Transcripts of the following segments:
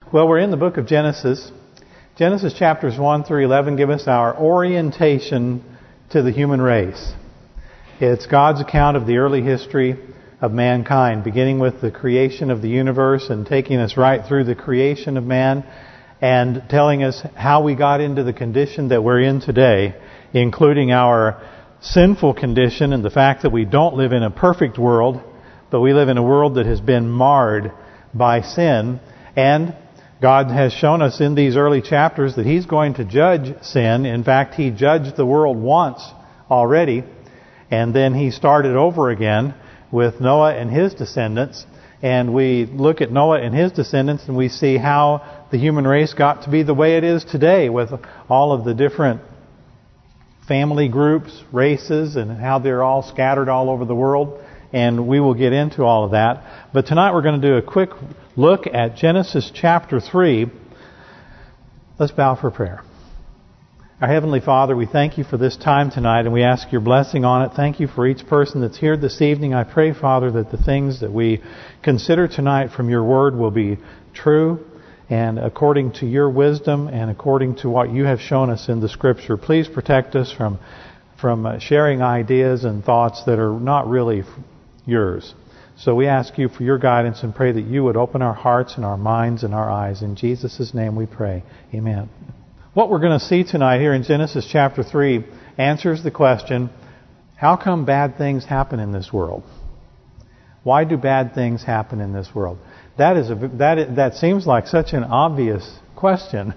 Well, we're in the book of Genesis. Genesis chapters 1 through 11 give us our orientation to the human race. It's God's account of the early history of mankind, beginning with the creation of the universe and taking us right through the creation of man and telling us how we got into the condition that we're in today, including our sinful condition and the fact that we don't live in a perfect world, but we live in a world that has been marred by sin. And God has shown us in these early chapters that He's going to judge sin. In fact, He judged the world once already, and then He started over again with Noah and his descendants. And we look at Noah and his descendants and we see how the human race got to be the way it is today, with all of the different family groups, races, and how they're all scattered all over the world. And we will get into all of that. But tonight we're going to do a quick look at Genesis chapter 3. Let's bow for prayer. Our Heavenly Father, we thank You for this time tonight, and we ask Your blessing on it. Thank You for each person that's here this evening. I pray, Father, that the things that we consider tonight from Your Word will be true and according to Your wisdom and according to what You have shown us in the Scripture. Please protect us from sharing ideas and thoughts that are not really Yours. So we ask You for Your guidance and pray that You would open our hearts and our minds and our eyes. In Jesus' name we pray. Amen. What we're going to see tonight here in Genesis chapter 3 answers the question, how come bad things happen in this world? Why do bad things happen in this world? That seems like such an obvious question,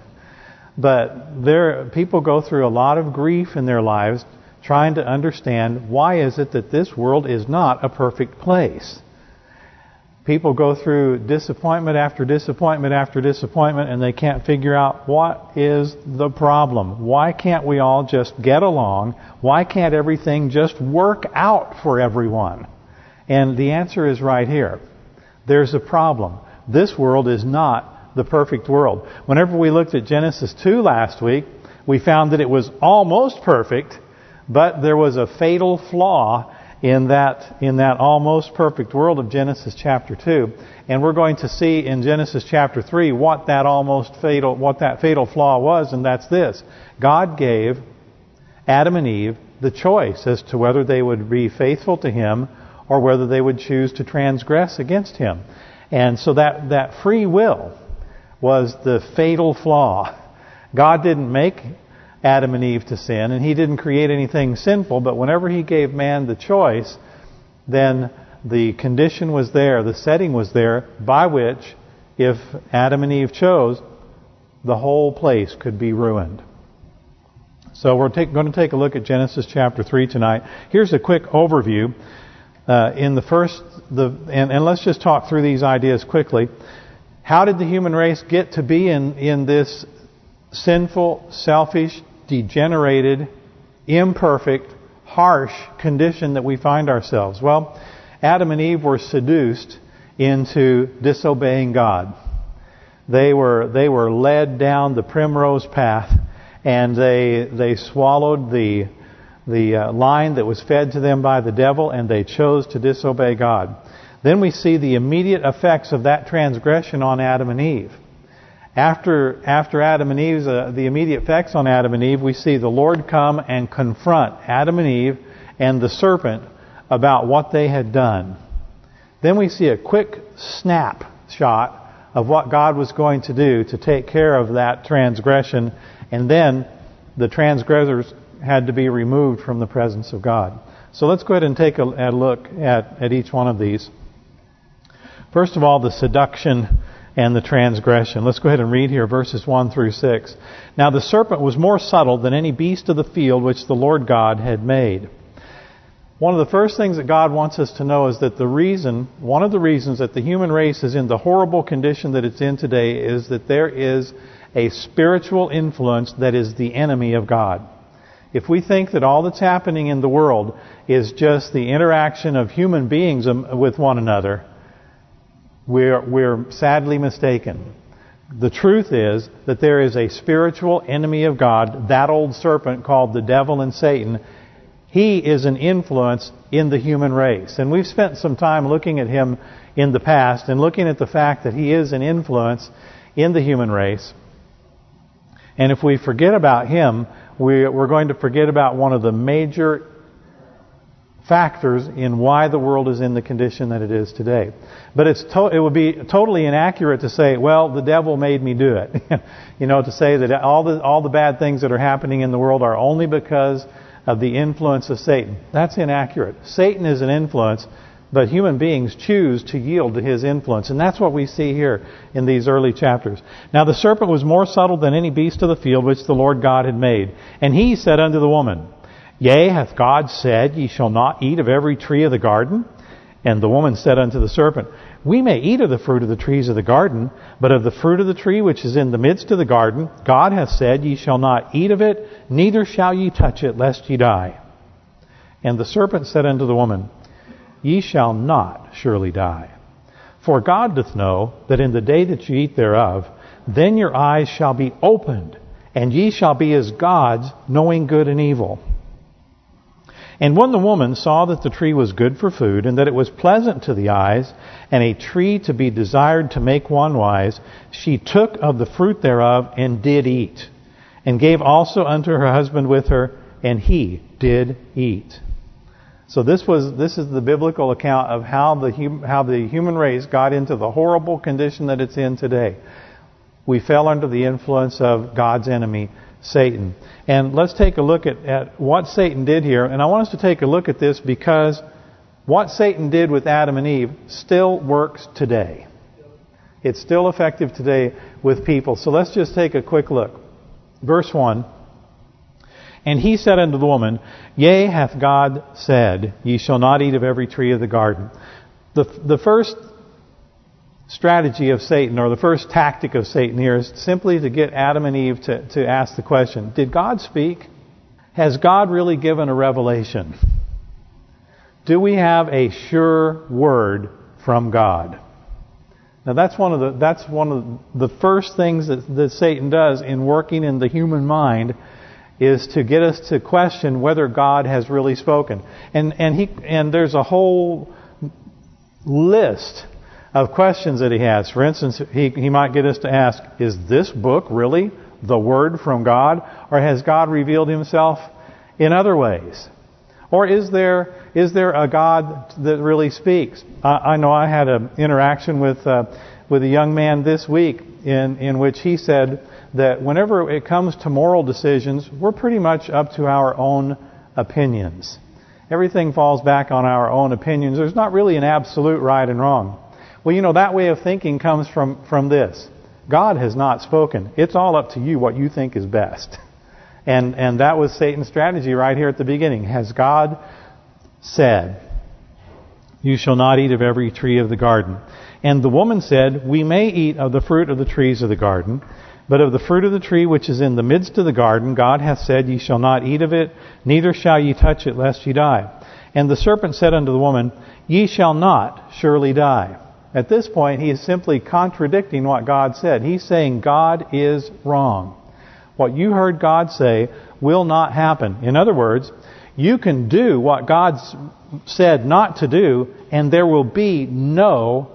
but people go through a lot of grief in their lives trying to understand why is it that this world is not a perfect place. People go through disappointment after disappointment after disappointment, and they can't figure out what is the problem. Why can't we all just get along? Why can't everything just work out for everyone? And the answer is right here. There's a problem. This world is not the perfect world. Whenever we looked at Genesis 2 last week, we found that it was almost perfect, but there was a fatal flaw in that almost perfect world of Genesis chapter 2. And we're going to see in Genesis chapter 3 what that fatal flaw was, and that's this. God gave Adam and Eve the choice as to whether they would be faithful to Him or whether they would choose to transgress against Him. And so that free will was the fatal flaw. God didn't make Adam and Eve to sin, and He didn't create anything sinful, but whenever He gave man the choice, then the condition was there, the setting was there, by which, if Adam and Eve chose, the whole place could be ruined. So we're going to take a look at Genesis chapter 3 tonight. Here's a quick overview. And let's just talk through these ideas quickly. How did the human race get to be in this sinful, selfish, degenerated, imperfect, harsh condition that we find ourselves? Well, Adam and Eve were seduced into disobeying God. They were led down the primrose path, and they swallowed the line that was fed to them by the devil, and they chose to disobey God. Then we see the immediate effects of that transgression on Adam and Eve. After Adam and Eve's the immediate effects on Adam and Eve, we see the Lord come and confront Adam and Eve and the serpent about what they had done. Then we see a quick snapshot of what God was going to do to take care of that transgression, and then the transgressors had to be removed from the presence of God. So let's go ahead and take a look at each one of these. First of all, the seduction and the transgression. Let's go ahead and read here verses 1 through 6. Now the serpent was more subtle than any beast of the field which the Lord God had made. One of the first things that God wants us to know is that one of the reasons that the human race is in the horrible condition that it's in today is that there is a spiritual influence that is the enemy of God. If we think that all that's happening in the world is just the interaction of human beings with one another, we're sadly mistaken. The truth is that there is a spiritual enemy of God, that old serpent called the devil and Satan. He is an influence in the human race. And we've spent some time looking at him in the past and looking at the fact that he is an influence in the human race. And if we forget about him, we're going to forget about one of the major factors in why the world is in the condition that it is today. But it would be totally inaccurate to say, well, the devil made me do it. To say that all the bad things that are happening in the world are only because of the influence of Satan. That's inaccurate. Satan is an influence, but human beings choose to yield to his influence. And that's what we see here in these early chapters. Now the serpent was more subtle than any beast of the field which the Lord God had made. And he said unto the woman, Yea, hath God said, Ye shall not eat of every tree of the garden? And the woman said unto the serpent, We may eat of the fruit of the trees of the garden, but of the fruit of the tree which is in the midst of the garden, God hath said, Ye shall not eat of it, neither shall ye touch it, lest ye die. And the serpent said unto the woman, Ye shall not surely die. For God doth know that in the day that ye eat thereof, then your eyes shall be opened, and ye shall be as gods, knowing good and evil. And when the woman saw that the tree was good for food, and that it was pleasant to the eyes, and a tree to be desired to make one wise, she took of the fruit thereof, and did eat, and gave also unto her husband with her, and he did eat. So this is the biblical account of how the human race got into the horrible condition that it's in today. We fell under the influence of God's enemy, Satan. And let's take a look at what Satan did here. And I want us to take a look at this because what Satan did with Adam and Eve still works today. It's still effective today with people. So let's just take a quick look. Verse 1. And he said unto the woman, Yea, hath God said, Ye shall not eat of every tree of the garden. The first strategy of Satan, or the first tactic of Satan here, is simply to get Adam and Eve to ask the question, did God speak? Has God really given a revelation? Do we have a sure word from God? Now that's one of the first things that Satan does in working in the human mind, is to get us to question whether God has really spoken. And there's a whole list of questions that he has. For instance, he might get us to ask, is this book really the Word from God? Or has God revealed himself in other ways? Or is there a God that really speaks? I know I had an interaction with a young man this week in which he said that whenever it comes to moral decisions, we're pretty much up to our own opinions. Everything falls back on our own opinions. There's not really an absolute right and wrong. Well, that way of thinking comes from this. God has not spoken. It's all up to you what you think is best. And that was Satan's strategy right here at the beginning. Has God said, You shall not eat of every tree of the garden? And the woman said, We may eat of the fruit of the trees of the garden, but of the fruit of the tree which is in the midst of the garden, God hath said, Ye shall not eat of it, neither shall ye touch it, lest ye die. And the serpent said unto the woman, Ye shall not surely die. At this point, he is simply contradicting what God said. He's saying God is wrong. What you heard God say will not happen. In other words, you can do what God said not to do, and there will be no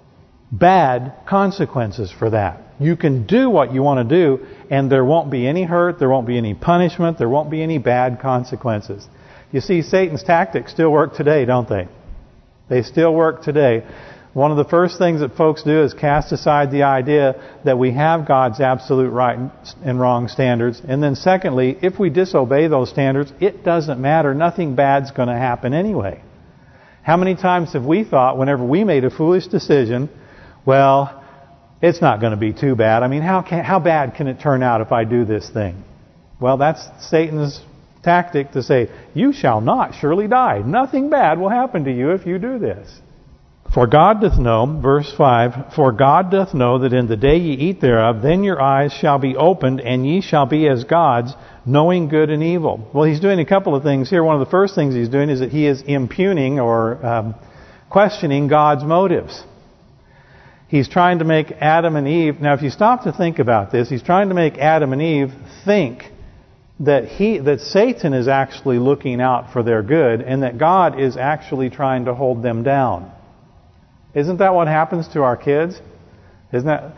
bad consequences for that. You can do what you want to do, and there won't be any hurt, there won't be any punishment, there won't be any bad consequences. You see, Satan's tactics still work today, don't they? They still work today. One of the first things that folks do is cast aside the idea that we have God's absolute right and wrong standards. And then secondly, if we disobey those standards, it doesn't matter. Nothing bad's going to happen anyway. How many times have we thought whenever we made a foolish decision, well, it's not going to be too bad. I mean, how bad can it turn out if I do this thing? Well, that's Satan's tactic to say, you shall not surely die. Nothing bad will happen to you if you do this. For God doth know, verse 5, For God doth know that in the day ye eat thereof, then your eyes shall be opened, and ye shall be as gods, knowing good and evil. Well, he's doing a couple of things here. One of the first things he's doing is that he is impugning or questioning God's motives. He's trying to make Adam and Eve... Now, if you stop to think about this, he's trying to make Adam and Eve think that Satan is actually looking out for their good, and that God is actually trying to hold them down. Isn't that what happens to our kids? Isn't that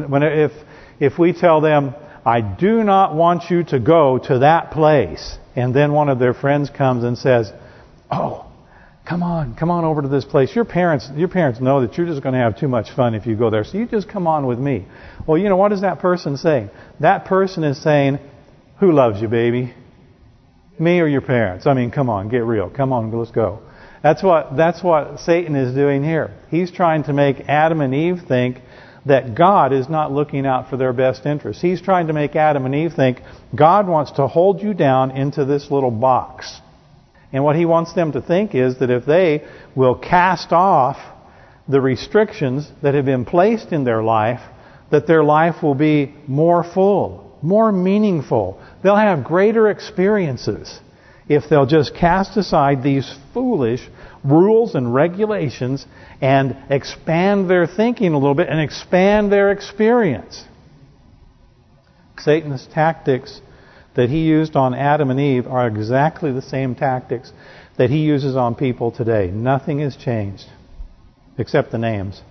if we tell them, I do not want you to go to that place, and then one of their friends comes and says, oh, come on over to this place. Your parents know that you're just going to have too much fun if you go there, so you just come on with me. Well, you know, what is that person saying? That person is saying, who loves you, baby? Me or your parents? I mean, come on, get real. Come on, let's go. That's what Satan is doing here. He's trying to make Adam and Eve think that God is not looking out for their best interests. He's trying to make Adam and Eve think God wants to hold you down into this little box. And what he wants them to think is that if they will cast off the restrictions that have been placed in their life, that their life will be more full, more meaningful. They'll have greater experiences if they'll just cast aside these foolish rules and regulations and expand their thinking a little bit and expand their experience. Satan's tactics that he used on Adam and Eve are exactly the same tactics that he uses on people today. Nothing has changed except the names.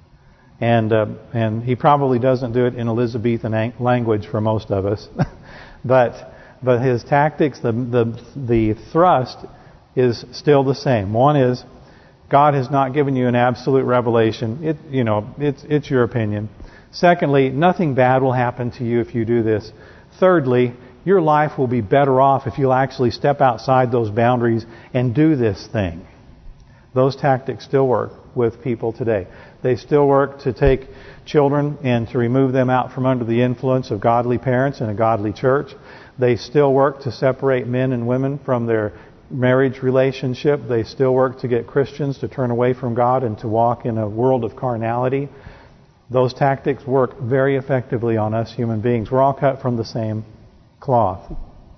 And he probably doesn't do it in Elizabethan language for most of us. but his tactics, the thrust is still the same. One is, God has not given you an absolute revelation. It's your opinion. Secondly, nothing bad will happen to you if you do this. Thirdly, your life will be better off if you'll actually step outside those boundaries and do this thing. Those tactics still work with people today. They still work to take children and to remove them out from under the influence of godly parents and a godly church. They still work to separate men and women from their marriage relationship. They still work to get Christians to turn away from God and to walk in a world of carnality. Those tactics work very effectively on us human beings. We're all cut from the same cloth.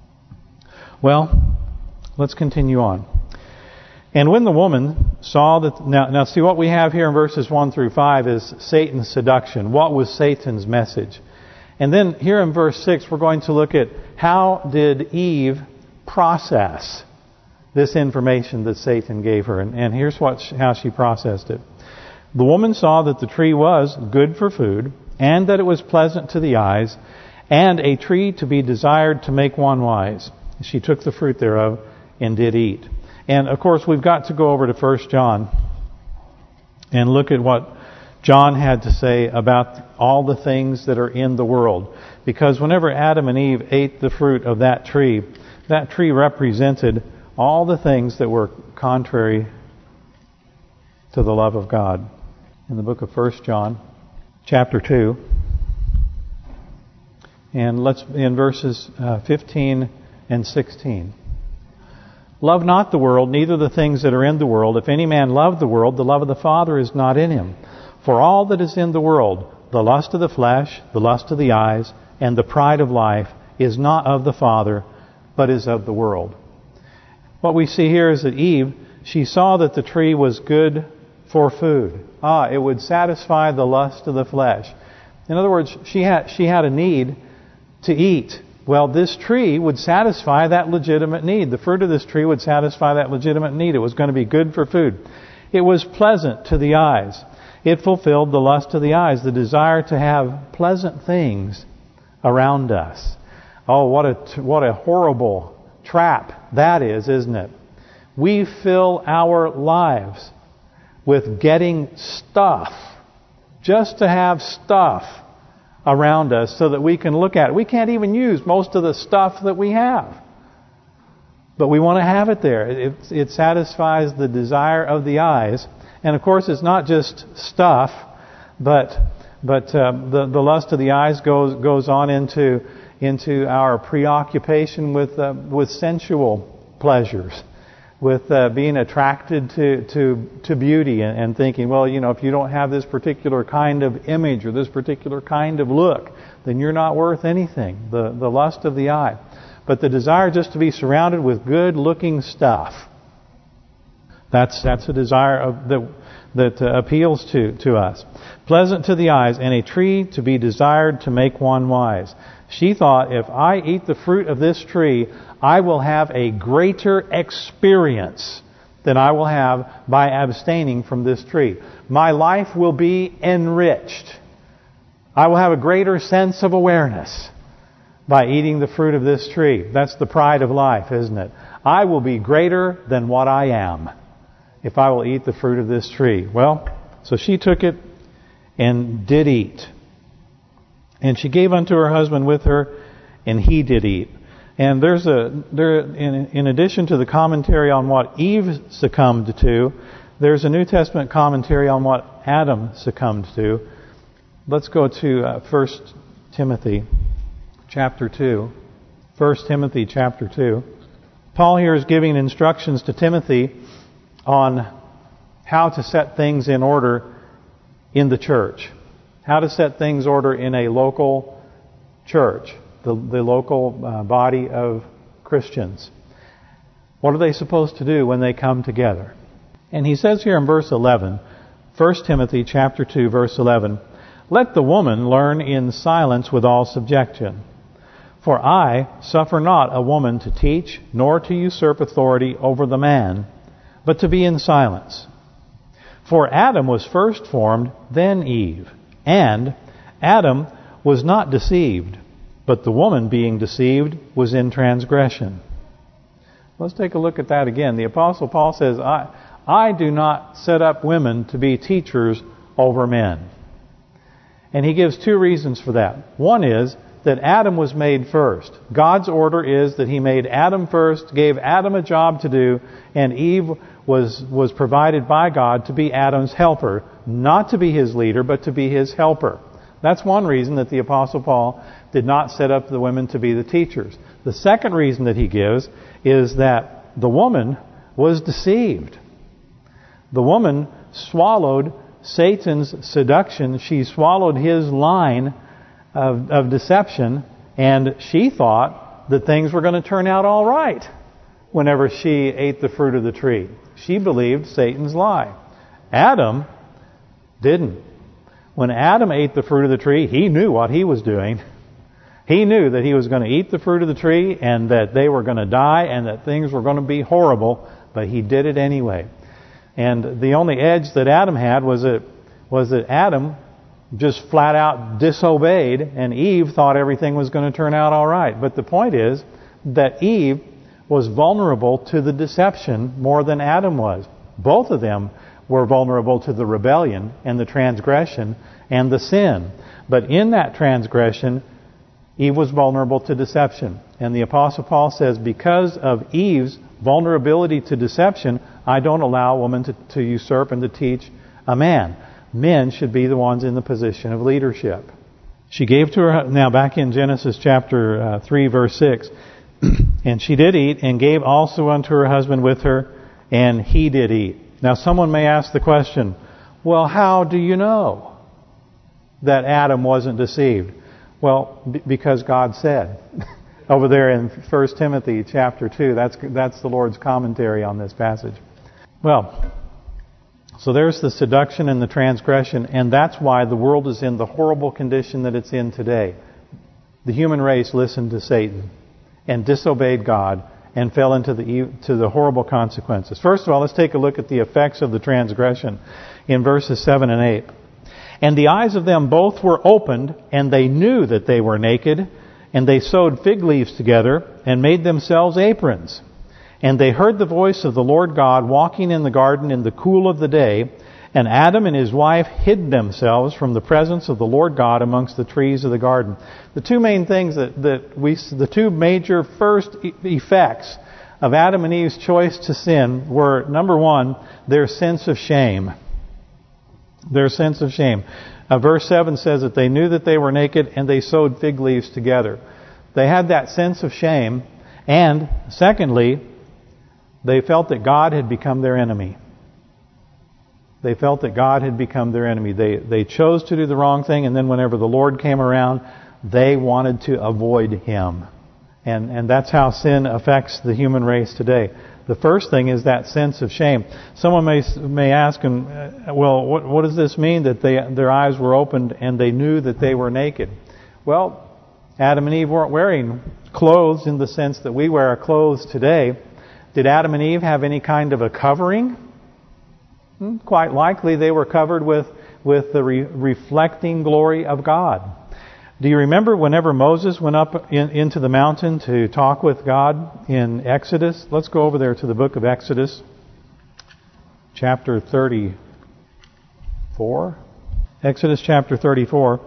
Well, let's continue on. And when the woman saw that... Now see, what we have here in verses 1 through 5 is Satan's seduction. What was Satan's message? And then here in verse 6, we're going to look at how did Eve process this information that Satan gave her. And here's how she processed it. The woman saw that the tree was good for food, and that it was pleasant to the eyes, and a tree to be desired to make one wise. She took the fruit thereof and did eat. And of course, we've got to go over to 1 John and look at what John had to say about all the things that are in the world. Because whenever Adam and Eve ate the fruit of that tree represented all the things that were contrary to the love of God. In the book of 1 John, chapter 2, and let's in verses 15 and 16. Love not the world, neither the things that are in the world. If any man love the world, the love of the Father is not in him. For all that is in the world, the lust of the flesh, the lust of the eyes, and the pride of life, is not of the Father, but is of the world. What we see here is that Eve, she saw that the tree was good for food. It would satisfy the lust of the flesh. In other words, she had a need to eat. Well, this tree would satisfy that legitimate need. The fruit of this tree would satisfy that legitimate need. It was going to be good for food. It was pleasant to the eyes. It fulfilled the lust of the eyes, the desire to have pleasant things around us. Oh, what a horrible trap that is, isn't it? We fill our lives with getting stuff, just to have stuff around us so that we can look at it. We can't even use most of the stuff that we have. But we want to have it there. It satisfies the desire of the eyes. And of course, it's not just stuff, but the lust of the eyes goes on into our preoccupation with sensual pleasures, with being attracted to beauty and thinking, well, if you don't have this particular kind of image or this particular kind of look, then you're not worth anything. The lust of the eye. But the desire just to be surrounded with good-looking stuff. That's a desire that appeals to us. Pleasant to the eyes, and a tree to be desired to make one wise. She thought, if I eat the fruit of this tree, I will have a greater experience than I will have by abstaining from this tree. My life will be enriched. I will have a greater sense of awareness by eating the fruit of this tree. That's the pride of life, isn't it? I will be greater than what I am if I will eat the fruit of this tree. Well, so she took it and did eat. And she gave unto her husband with her, and he did eat. And in addition to the commentary on what Eve succumbed to, there's a New Testament commentary on what Adam succumbed to. Let's go to 1 Timothy chapter 2. 1 Timothy chapter 2. Paul here is giving instructions to Timothy on how to set things in order in the church. How to set things in order in a local church, the local body of Christians. What are they supposed to do when they come together? And he says here in verse 11, 1 Timothy chapter 2, verse 11, let the woman learn in silence with all subjection. For I suffer not a woman to teach, nor to usurp authority over the man, but to be in silence. For Adam was first formed, then Eve. And Adam was not deceived, but the woman being deceived was in transgression. Let's take a look at that again. The Apostle Paul says, I do not set up women to be teachers over men. And he gives two reasons for that. One is that Adam was made first. God's order is that He made Adam first, gave Adam a job to do, and Eve was provided by God to be Adam's helper, not to be his leader, but to be his helper. That's one reason that the Apostle Paul did not set up the women to be the teachers. The second reason that he gives is that the woman was deceived. The woman swallowed Satan's seduction. She swallowed his line of deception, and she thought that things were going to turn out all right whenever she ate the fruit of the tree. She believed Satan's lie. Adam didn't. When Adam ate the fruit of the tree, he knew what he was doing. He knew that he was going to eat the fruit of the tree and that they were going to die and that things were going to be horrible, but he did it anyway. And the only edge that Adam had was that Adam just flat out disobeyed, and Eve thought everything was going to turn out all right. But the point is that Eve was vulnerable to the deception more than Adam was. Both of them were vulnerable to the rebellion and the transgression and the sin. But in that transgression, Eve was vulnerable to deception. And the Apostle Paul says, because of Eve's vulnerability to deception, I don't allow a woman to usurp and to teach a man. Men should be the ones in the position of leadership. She gave to her, now back in Genesis chapter 3, verse 6, and she did eat and gave also unto her husband with her, and he did eat. Now someone may ask the question, well, how do you know that Adam wasn't deceived? Well, because God said. Over there in 1 Timothy chapter 2, that's the Lord's commentary on this passage. Well, so there's the seduction and the transgression, and that's why the world is in the horrible condition that it's in today. The human race listened to Satan and disobeyed God and fell into the horrible consequences. First of all, let's take a look at the effects of the transgression in verses 7 and 8. And the eyes of them both were opened, and they knew that they were naked, and they sewed fig leaves together and made themselves aprons. And they heard the voice of the Lord God walking in the garden in the cool of the day, and Adam and his wife hid themselves from the presence of the Lord God amongst the trees of the garden. The two main things the two major first effects of Adam and Eve's choice to sin were, number one, their sense of shame. Their sense of shame. Verse 7 says that they knew that they were naked and they sewed fig leaves together. They had that sense of shame, and secondly, they felt that God had become their enemy. They felt that God had become their enemy. They chose to do the wrong thing, and then whenever the Lord came around, they wanted to avoid Him. And that's how sin affects the human race today. The first thing is that sense of shame. Someone may ask, well, what does this mean that their eyes were opened and they knew that they were naked? Well, Adam and Eve weren't wearing clothes in the sense that we wear our clothes today. Did Adam and Eve have any kind of a covering? Quite likely they were covered with with the reflecting glory of God. Do you remember whenever Moses went up into the mountain to talk with God in Exodus? Let's go over there to the book of Exodus, chapter 34. Exodus chapter 34.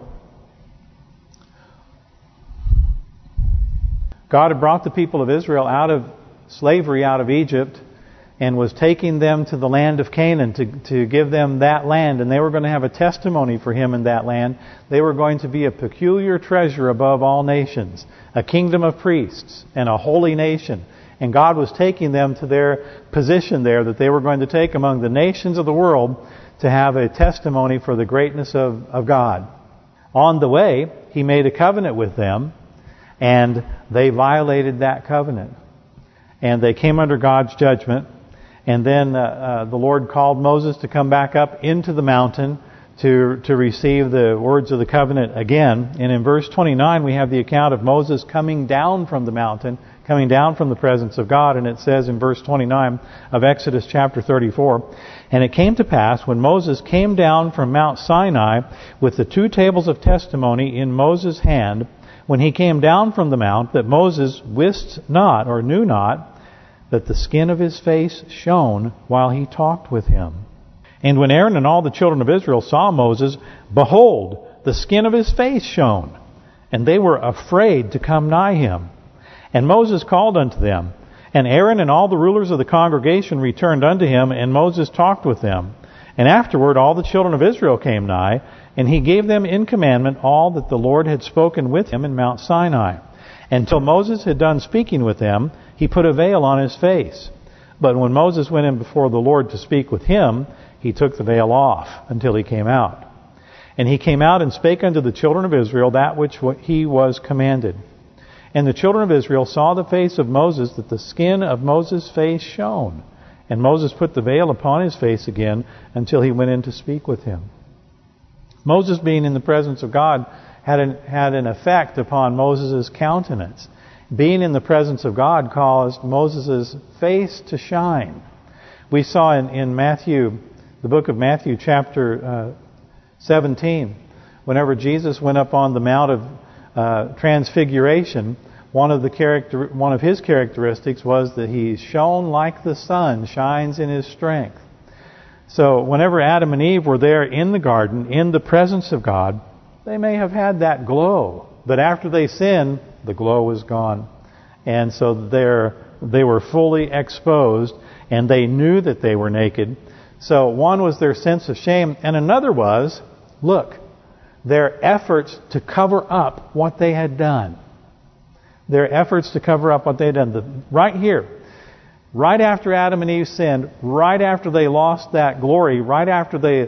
God had brought the people of Israel out of slavery, out of Egypt, and was taking them to the land of Canaan to give them that land. And they were going to have a testimony for Him in that land. They were going to be a peculiar treasure above all nations, a kingdom of priests, and a holy nation. And God was taking them to their position there that they were going to take among the nations of the world to have a testimony for the greatness of God. On the way, He made a covenant with them, and they violated that covenant. And they came under God's judgment. And then the Lord called Moses to come back up into the mountain to receive the words of the covenant again. And in verse 29 we have the account of Moses coming down from the mountain, coming down from the presence of God. And it says in verse 29 of Exodus chapter 34, "And it came to pass when Moses came down from Mount Sinai with the 2 tables of testimony in Moses' hand, when he came down from the mount, that Moses wist not or knew not that the skin of his face shone while he talked with him. And when Aaron and all the children of Israel saw Moses, behold, the skin of his face shone, and they were afraid to come nigh him. And Moses called unto them, and Aaron and all the rulers of the congregation returned unto him, and Moses talked with them. And afterward all the children of Israel came nigh, and he gave them in commandment all that the Lord had spoken with him in Mount Sinai. Until Moses had done speaking with them, he put a veil on his face. But when Moses went in before the Lord to speak with him, he took the veil off until he came out. And he came out and spake unto the children of Israel that which he was commanded. And the children of Israel saw the face of Moses, that the skin of Moses' face shone. And Moses put the veil upon his face again until he went in to speak with him." Moses being in the presence of God had an effect upon Moses' countenance. Being in the presence of God caused Moses' face to shine. We saw in Matthew, the book of Matthew, chapter 17, whenever Jesus went up on the Mount of Transfiguration, one of his characteristics was that he shone like the sun shines in his strength. So whenever Adam and Eve were there in the garden, in the presence of God, they may have had that glow. But after they sinned, the glow was gone. And so they were fully exposed, and they knew that they were naked. So one was their sense of shame, and another was, look, their efforts to cover up what they had done. Their efforts to cover up what they had done. Right here, right after Adam and Eve sinned, right after they lost that glory, right after they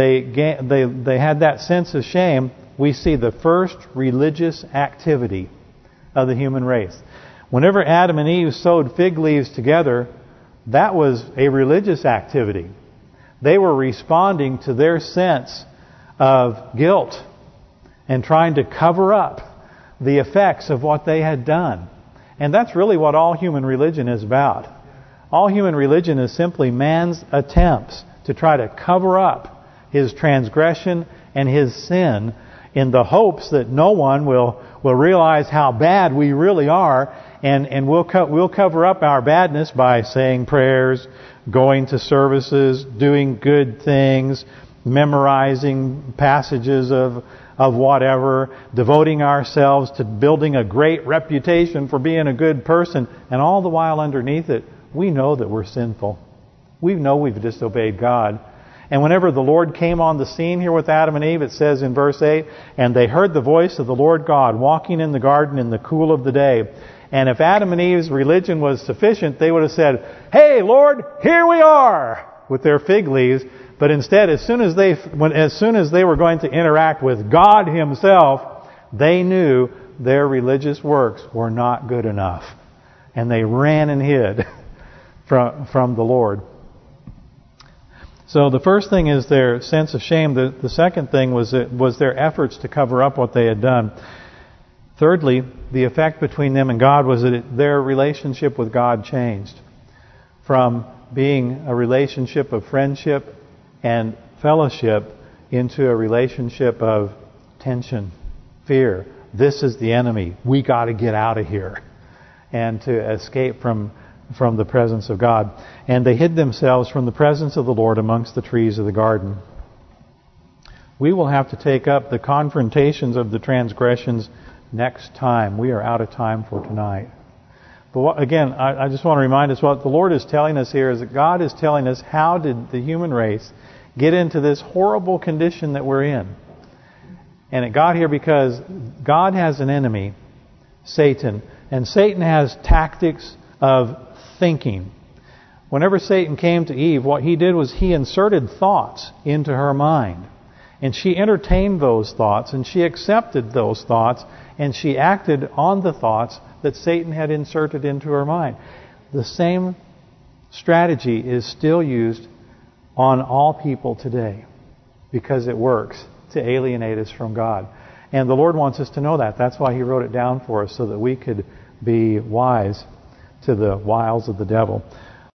had that sense of shame, we see the first religious activity of the human race. Whenever Adam and Eve sewed fig leaves together, that was a religious activity. They were responding to their sense of guilt and trying to cover up the effects of what they had done. And that's really what all human religion is about. All human religion is simply man's attempts to try to cover up his transgression and his sin in the hopes that no one will realize how bad we really are, and we'll cover up our badness by saying prayers, going to services, doing good things, memorizing passages of whatever, devoting ourselves to building a great reputation for being a good person, and all the while underneath it, we know that we're sinful. We know we've disobeyed God. And whenever the Lord came on the scene here with Adam and Eve, it says in verse 8, "And they heard the voice of the Lord God walking in the garden in the cool of the day." And if Adam and Eve's religion was sufficient, they would have said, "Hey, Lord, here we are," with their fig leaves. But instead, as soon as they were going to interact with God Himself, they knew their religious works were not good enough. And they ran and hid from the Lord. So the first thing is their sense of shame. The second thing was their efforts to cover up what they had done. Thirdly, the effect between them and God was that their relationship with God changed. From being a relationship of friendship and fellowship, into a relationship of tension, fear. This is the enemy. We got to get out of here. And to escape from the presence of God. And they hid themselves from the presence of the Lord amongst the trees of the garden. We will have to take up the confrontations of the transgressions next time. We are out of time for tonight. But again, I just want to remind us what the Lord is telling us here is that God is telling us how did the human race get into this horrible condition that we're in. And it got here because God has an enemy, Satan. And Satan has tactics of thinking. Whenever Satan came to Eve, what he did was he inserted thoughts into her mind. And she entertained those thoughts, and she accepted those thoughts, and she acted on the thoughts that Satan had inserted into her mind. The same strategy is still used on all people today because it works to alienate us from God. And the Lord wants us to know that. That's why He wrote it down for us, so that we could be wise to the wiles of the devil.